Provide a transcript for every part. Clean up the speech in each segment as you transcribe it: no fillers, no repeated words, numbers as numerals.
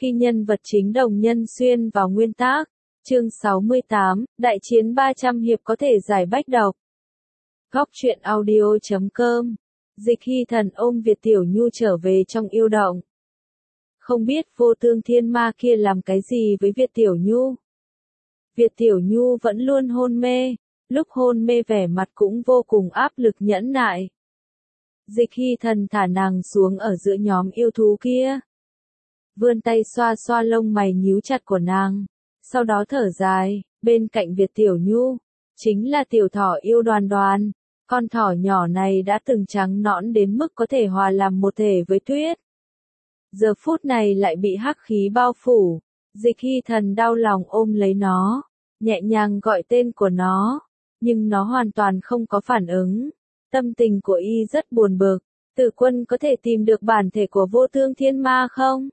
Khi nhân vật chính Đồng Nhân Xuyên vào nguyên tác. Chương 68, Đại chiến 300 hiệp có thể giải bách độc. Góc truyện audio.com. Dịch Hy Thần ôm Việt Tiểu Nhu trở về trong yêu động. Không biết Vô Tương Thiên Ma kia làm cái gì với Việt Tiểu Nhu. Việt Tiểu Nhu vẫn luôn hôn mê, lúc hôn mê vẻ mặt cũng vô cùng áp lực nhẫn nại. Dịch Hy Thần thả nàng xuống ở giữa nhóm yêu thú kia. Vươn tay xoa xoa lông mày nhíu chặt của nàng, sau đó thở dài, bên cạnh Việt Tiểu Nhu, chính là tiểu thỏ yêu Đoàn Đoàn. Con thỏ nhỏ này đã từng trắng nõn đến mức có thể hòa làm một thể với tuyết. Giờ phút này lại bị hắc khí bao phủ, Dịch Hy Thần đau lòng ôm lấy nó, nhẹ nhàng gọi tên của nó, nhưng nó hoàn toàn không có phản ứng. Tâm tình của y rất buồn bực. Tử Quân có thể tìm được bản thể của Vô Tương Thiên Ma không?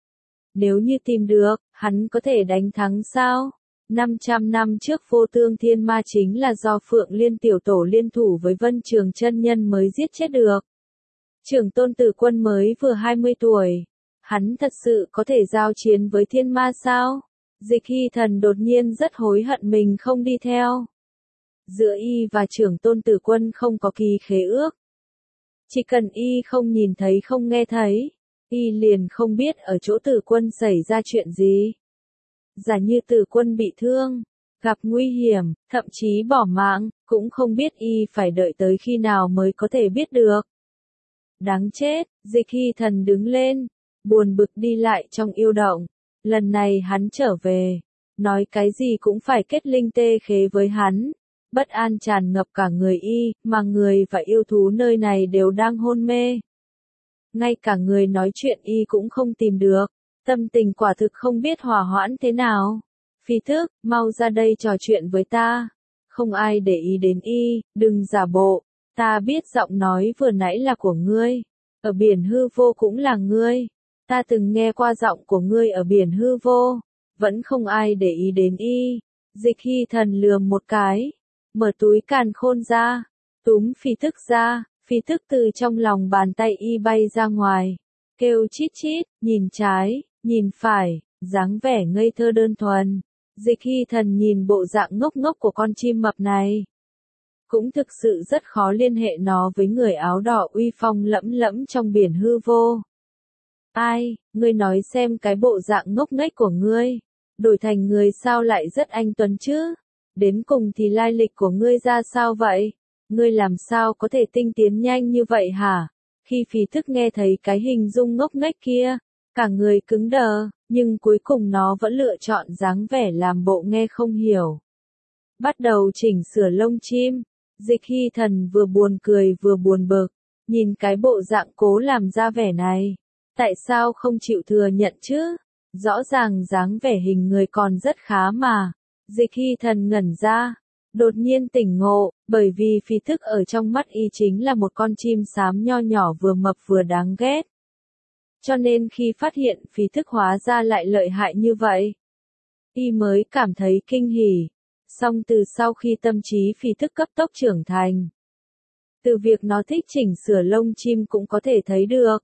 Nếu như tìm được, hắn có thể đánh thắng sao? 500 năm trước Vô Tương Thiên Ma chính là do Phượng Liên tiểu tổ liên thủ với Vân Trường chân nhân mới giết chết được. Trưởng tôn Tử Quân mới vừa 20 tuổi. Hắn thật sự có thể giao chiến với thiên ma sao? Dịch Hy Thần đột nhiên rất hối hận mình không đi theo. Giữa y và trưởng tôn Tử Quân không có kỳ khế ước. Chỉ cần y không nhìn thấy không nghe thấy, y liền không biết ở chỗ Tử Quân xảy ra chuyện gì. Giả như Tử Quân bị thương, gặp nguy hiểm, thậm chí bỏ mạng, cũng không biết y phải đợi tới khi nào mới có thể biết được. Đáng chết, Dịch Hy Thần đứng lên, buồn bực đi lại trong yêu động. Lần này hắn trở về, nói cái gì cũng phải kết linh tê khế với hắn. Bất an tràn ngập cả người y, mà người và yêu thú nơi này đều đang hôn mê. Ngay cả người nói chuyện y cũng không tìm được, tâm tình quả thực không biết hòa hoãn thế nào. Phi Thức, mau ra đây trò chuyện với ta. Không ai để ý đến y, đừng giả bộ, ta biết giọng nói vừa nãy là của ngươi. Ở biển hư vô cũng là ngươi. Ta từng nghe qua giọng của ngươi ở biển hư vô. Vẫn không ai để ý đến y. Dịch Hy Thần lườm một cái, mở túi càn khôn ra, túm Phi Thức ra. Phi Thức từ trong lòng bàn tay y bay ra ngoài, kêu chít chít, nhìn trái, nhìn phải, dáng vẻ ngây thơ đơn thuần. Dịch Hy Thần nhìn bộ dạng ngốc ngốc của con chim mập này, cũng thực sự rất khó liên hệ nó với người áo đỏ uy phong lẫm lẫm trong biển hư vô. Ai, ngươi nói xem cái bộ dạng ngốc nghếch của ngươi, đổi thành người sao lại rất anh tuấn chứ? Đến cùng thì lai lịch của ngươi ra sao vậy? Ngươi làm sao có thể tinh tiến nhanh như vậy hả? Khi Phi Thức nghe thấy cái hình dung ngốc nghếch kia, cả người cứng đờ, nhưng cuối cùng nó vẫn lựa chọn dáng vẻ làm bộ nghe không hiểu. Bắt đầu chỉnh sửa lông chim, Dịch Hy Thần vừa buồn cười vừa buồn bực, nhìn cái bộ dạng cố làm ra vẻ này. Tại sao không chịu thừa nhận chứ? Rõ ràng dáng vẻ hình người còn rất khá mà. Dịch Hy Thần ngẩn ra, đột nhiên tỉnh ngộ, bởi vì Phi Thức ở trong mắt y chính là một con chim xám nho nhỏ vừa mập vừa đáng ghét. Cho nên khi phát hiện Phi Thức hóa ra lại lợi hại như vậy, y mới cảm thấy kinh hỉ. Song từ sau khi tâm trí Phi Thức cấp tốc trưởng thành, từ việc nó thích chỉnh sửa lông chim cũng có thể thấy được.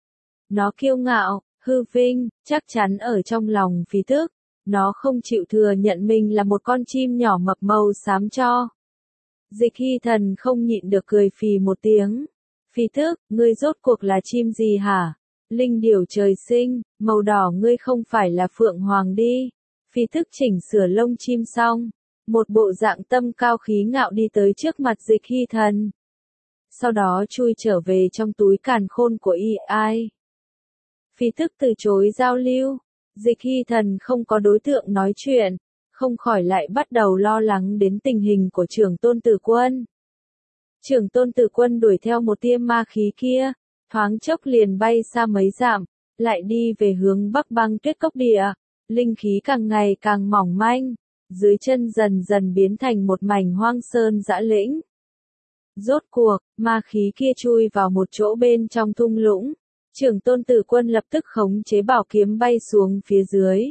Nó kiêu ngạo, hư vinh, chắc chắn ở trong lòng Phi Thức. Nó không chịu thừa nhận mình là một con chim nhỏ mập màu xám cho. Dịch Hy Thần không nhịn được cười phì một tiếng. Phi Thức, ngươi rốt cuộc là chim gì hả? Linh điểu trời sinh, màu đỏ ngươi không phải là phượng hoàng đi. Phi Thức chỉnh sửa lông chim xong, một bộ dạng tâm cao khí ngạo đi tới trước mặt Dịch Hy Thần. Sau đó chui trở về trong túi càn khôn của y. Ai? Phi Thức từ chối giao lưu. Dịch Hy Thần không có đối tượng nói chuyện, không khỏi lại bắt đầu lo lắng đến tình hình của trưởng tôn Tử Quân. Trưởng tôn Tử Quân đuổi theo một tia ma khí kia, thoáng chốc liền bay xa mấy dặm, lại đi về hướng Bắc Băng Tuyết Cốc địa. Linh khí càng ngày càng mỏng manh, dưới chân dần dần biến thành một mảnh hoang sơn dã lĩnh. Rốt cuộc, ma khí kia chui vào một chỗ bên trong thung lũng. Trưởng tôn Tử Quân lập tức khống chế bảo kiếm bay xuống phía dưới.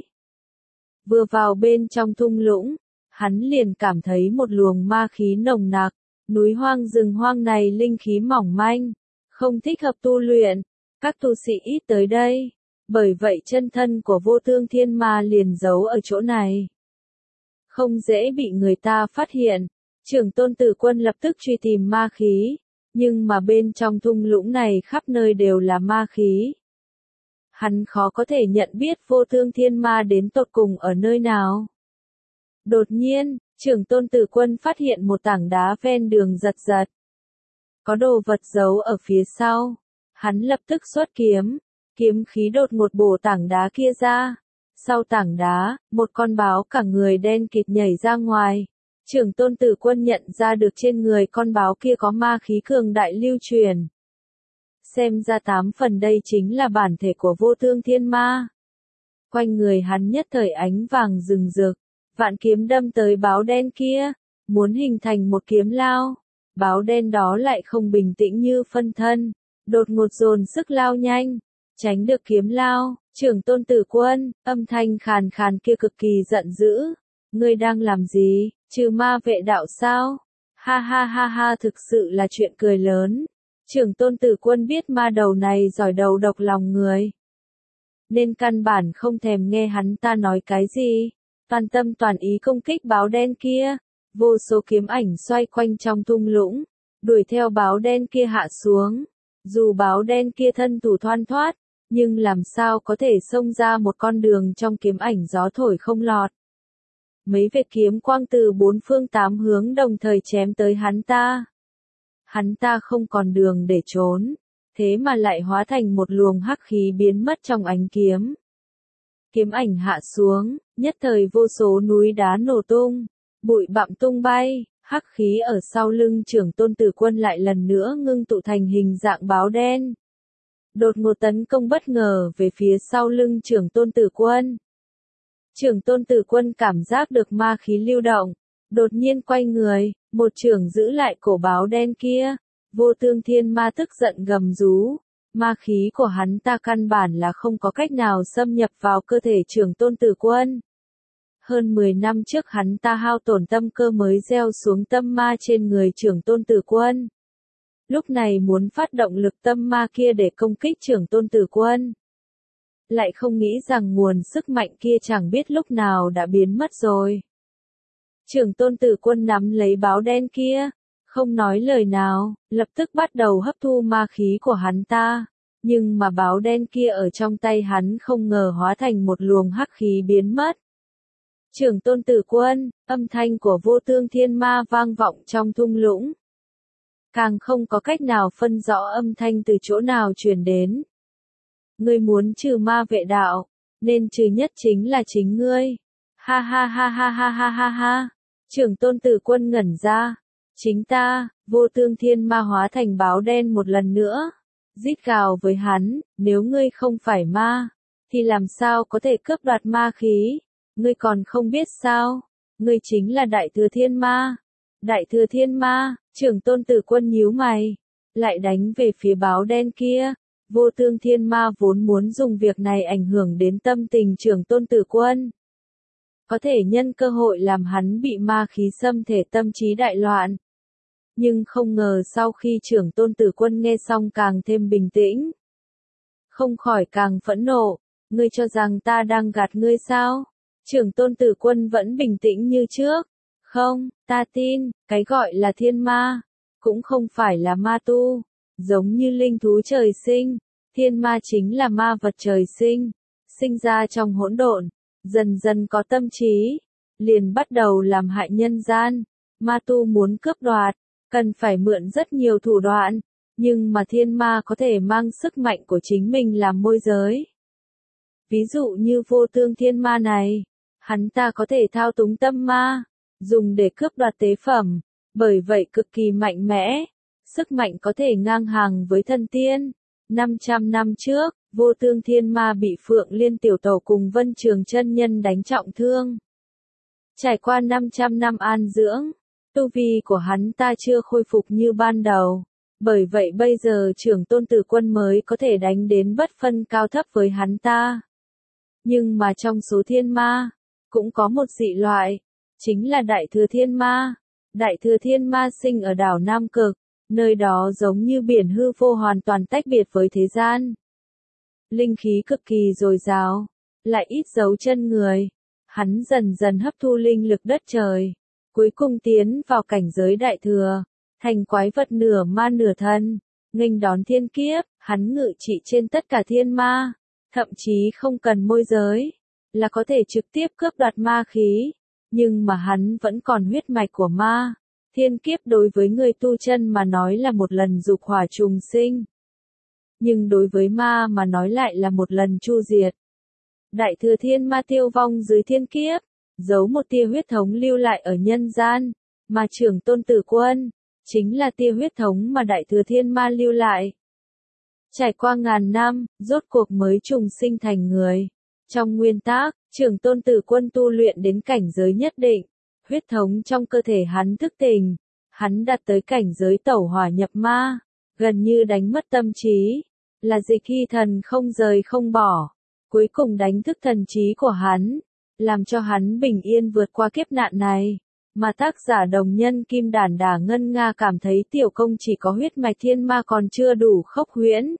Vừa vào bên trong thung lũng, hắn liền cảm thấy một luồng ma khí nồng nặc. Núi hoang rừng hoang này linh khí mỏng manh, không thích hợp tu luyện. Các tu sĩ ít tới đây, Bởi vậy chân thân của vô tương thiên ma liền giấu ở chỗ này. Không dễ bị người ta phát hiện. Trưởng tôn tử quân lập tức truy tìm ma khí. Nhưng mà bên trong thung lũng này khắp nơi đều là ma khí. Hắn khó có thể nhận biết vô tương thiên ma đến tột cùng ở nơi nào. Đột nhiên, trưởng tôn tử quân phát hiện một tảng đá ven đường giật giật. Có đồ vật giấu ở phía sau. Hắn lập tức xuất kiếm. Kiếm khí đột ngột bổ tảng đá kia ra. Sau tảng đá, một con báo cả người đen kịt nhảy ra ngoài. Trưởng tôn tử quân nhận ra được trên người con báo kia có ma khí cường đại lưu truyền. Xem ra 8 phần đây chính là bản thể của vô tương thiên ma. Quanh người hắn nhất thời ánh vàng rừng rực. Vạn kiếm đâm tới báo đen kia. Muốn hình thành một kiếm lao. Báo đen đó lại không bình tĩnh như phân thân. Đột ngột dồn sức lao nhanh. Tránh được kiếm lao. Trưởng tôn tử quân, âm thanh khàn khàn kia cực kỳ giận dữ. Ngươi đang làm gì, trừ ma vệ đạo sao? Ha ha ha ha, thực sự là chuyện cười lớn. Trưởng tôn tử quân biết ma đầu này giỏi đầu độc lòng người. Nên căn bản không thèm nghe hắn ta nói cái gì. Toàn tâm toàn ý công kích báo đen kia. Vô số kiếm ảnh xoay quanh trong thung lũng. Đuổi theo báo đen kia hạ xuống. Dù báo đen kia thân thủ thoăn thoát. Nhưng làm sao có thể xông ra một con đường trong kiếm ảnh gió thổi không lọt. Mấy vệt kiếm quang từ 4 phương 8 hướng đồng thời chém tới hắn ta. Hắn ta không còn đường để trốn, thế mà lại hóa thành một luồng hắc khí biến mất trong ánh kiếm. Kiếm ảnh hạ xuống, nhất thời vô số núi đá nổ tung, bụi bặm tung bay, hắc khí ở sau lưng trưởng tôn tử quân lại lần nữa ngưng tụ thành hình dạng báo đen. Đột ngột tấn công bất ngờ về phía sau lưng trưởng tôn tử quân. Trưởng tôn tử quân cảm giác được ma khí lưu động, đột nhiên quay người, một chưởng giữ lại cổ báo đen kia. Vô tương thiên ma tức giận gầm rú, ma khí của hắn ta căn bản là không có cách nào xâm nhập vào cơ thể trưởng tôn tử quân. Hơn 10 năm trước hắn ta hao tổn tâm cơ mới gieo xuống tâm ma trên người trưởng tôn tử quân. Lúc này muốn phát động lực tâm ma kia để công kích trưởng tôn tử quân. Lại không nghĩ rằng nguồn sức mạnh kia chẳng biết lúc nào đã biến mất rồi. Trưởng tôn tử quân nắm lấy báo đen kia, không nói lời nào, lập tức bắt đầu hấp thu ma khí của hắn ta. Nhưng mà báo đen kia ở trong tay hắn không ngờ hóa thành một luồng hắc khí biến mất. Trưởng tôn tử quân, âm thanh của vô tương thiên ma vang vọng trong thung lũng. Càng không có cách nào phân rõ âm thanh từ chỗ nào truyền đến. Ngươi muốn trừ ma vệ đạo, nên trừ nhất chính là chính ngươi. Ha ha ha ha ha ha ha ha. Trưởng tôn tử quân ngẩn ra. Chính ta, vô tương thiên ma hóa thành báo đen một lần nữa. Rít gào với hắn, nếu ngươi không phải ma, thì làm sao có thể cướp đoạt ma khí? Ngươi còn không biết sao? Ngươi chính là đại thừa thiên ma. Đại thừa thiên ma, trưởng tôn tử quân nhíu mày, lại đánh về phía báo đen kia. Vô tương thiên ma vốn muốn dùng việc này ảnh hưởng đến tâm tình trưởng tôn tử quân. Có thể nhân cơ hội làm hắn bị ma khí xâm thể tâm trí đại loạn. Nhưng không ngờ sau khi trưởng tôn tử quân nghe xong càng thêm bình tĩnh. Không khỏi càng phẫn nộ, ngươi cho rằng ta đang gạt ngươi sao? Trưởng tôn tử quân vẫn bình tĩnh như trước. Không, ta tin, cái gọi là thiên ma, cũng không phải là ma tu. Giống như linh thú trời sinh, thiên ma chính là ma vật trời sinh, sinh ra trong hỗn độn, dần dần có tâm trí, liền bắt đầu làm hại nhân gian. Ma tu muốn cướp đoạt, cần phải mượn rất nhiều thủ đoạn, nhưng mà thiên ma có thể mang sức mạnh của chính mình làm môi giới. Ví dụ như vô tương thiên ma này, hắn ta có thể thao túng tâm ma, dùng để cướp đoạt tế phẩm, bởi vậy cực kỳ mạnh mẽ, sức mạnh có thể ngang hàng với thần tiên. 500 năm trước, vô tương thiên ma bị Phượng Liên tiểu tổ cùng Vân Trường chân nhân đánh trọng thương. Trải qua 500 năm an dưỡng, tu vi của hắn ta chưa khôi phục như ban đầu. Bởi vậy bây giờ trưởng tôn tử quân mới có thể đánh đến bất phân cao thấp với hắn ta. Nhưng mà trong số thiên ma, cũng có một dị loại, chính là đại thừa thiên ma. Đại thừa thiên ma sinh ở đảo Nam Cực, nơi đó giống như biển hư vô hoàn toàn tách biệt với thế gian. linh khí cực kỳ dồi dào, lại ít dấu chân người. Hắn dần dần hấp thu linh lực đất trời, cuối cùng tiến vào cảnh giới đại thừa, thành quái vật nửa ma nửa thân, nghênh đón thiên kiếp, hắn ngự trị trên tất cả thiên ma, thậm chí không cần môi giới, là có thể trực tiếp cướp đoạt ma khí, nhưng mà hắn vẫn còn huyết mạch của ma. Thiên kiếp đối với người tu chân mà nói là một lần dục hỏa trùng sinh, nhưng đối với ma mà nói lại là một lần chu diệt. Đại thừa thiên ma tiêu vong dưới thiên kiếp, giấu một tia huyết thống lưu lại ở nhân gian, mà trưởng tôn tử quân, chính là tia huyết thống mà đại thừa thiên ma lưu lại. Trải qua ngàn năm, rốt cuộc mới trùng sinh thành người. Trong nguyên tắc, trưởng tôn tử quân tu luyện đến cảnh giới nhất định, huyết thống trong cơ thể hắn thức tỉnh, hắn đạt tới cảnh giới tẩu hỏa nhập ma, gần như đánh mất tâm trí, là dịch hy thần không rời không bỏ, cuối cùng đánh thức thần trí của hắn, làm cho hắn bình yên vượt qua kiếp nạn này. Mà tác giả đồng nhân Kim Đản Đả ngân nga cảm thấy tiểu công chỉ có huyết mạch thiên ma còn chưa đủ khốc huyễn.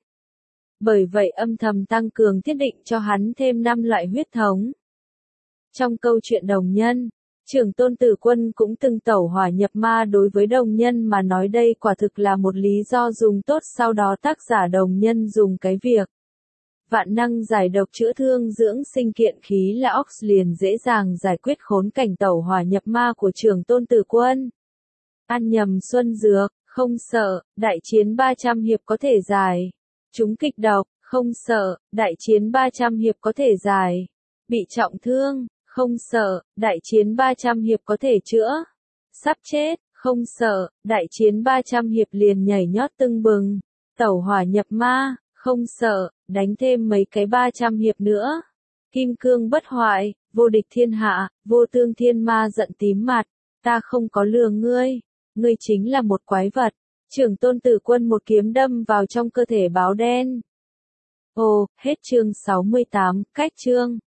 Bởi vậy âm thầm tăng cường thiết định cho hắn thêm 5 loại huyết thống. Trong câu chuyện đồng nhân, trưởng tôn tử quân cũng từng tẩu hỏa nhập ma, đối với đồng nhân mà nói đây quả thực là một lý do dùng tốt. Sau đó tác giả đồng nhân dùng cái việc vạn năng giải độc chữa thương dưỡng sinh kiện khí là ox liền dễ dàng giải quyết khốn cảnh tẩu hỏa nhập ma của trưởng tôn tử quân. Ăn nhầm xuân dược, không sợ, đại chiến 300 hiệp có thể giải. Chúng kịch độc, không sợ, đại chiến 300 hiệp có thể giải. Bị trọng thương, không sợ, đại chiến 300 hiệp có thể chữa. Sắp chết, không sợ, đại chiến 300 hiệp liền nhảy nhót tưng bừng. Tẩu hỏa nhập ma, không sợ, đánh thêm mấy cái 300 hiệp nữa. Kim cương bất hoại, vô địch thiên hạ, vô tương thiên ma giận tím mặt. Ta không có lừa ngươi, ngươi chính là một quái vật. Trưởng tôn tử quân một kiếm đâm vào trong cơ thể báo đen. Ồ, hết chương 68, cách chương.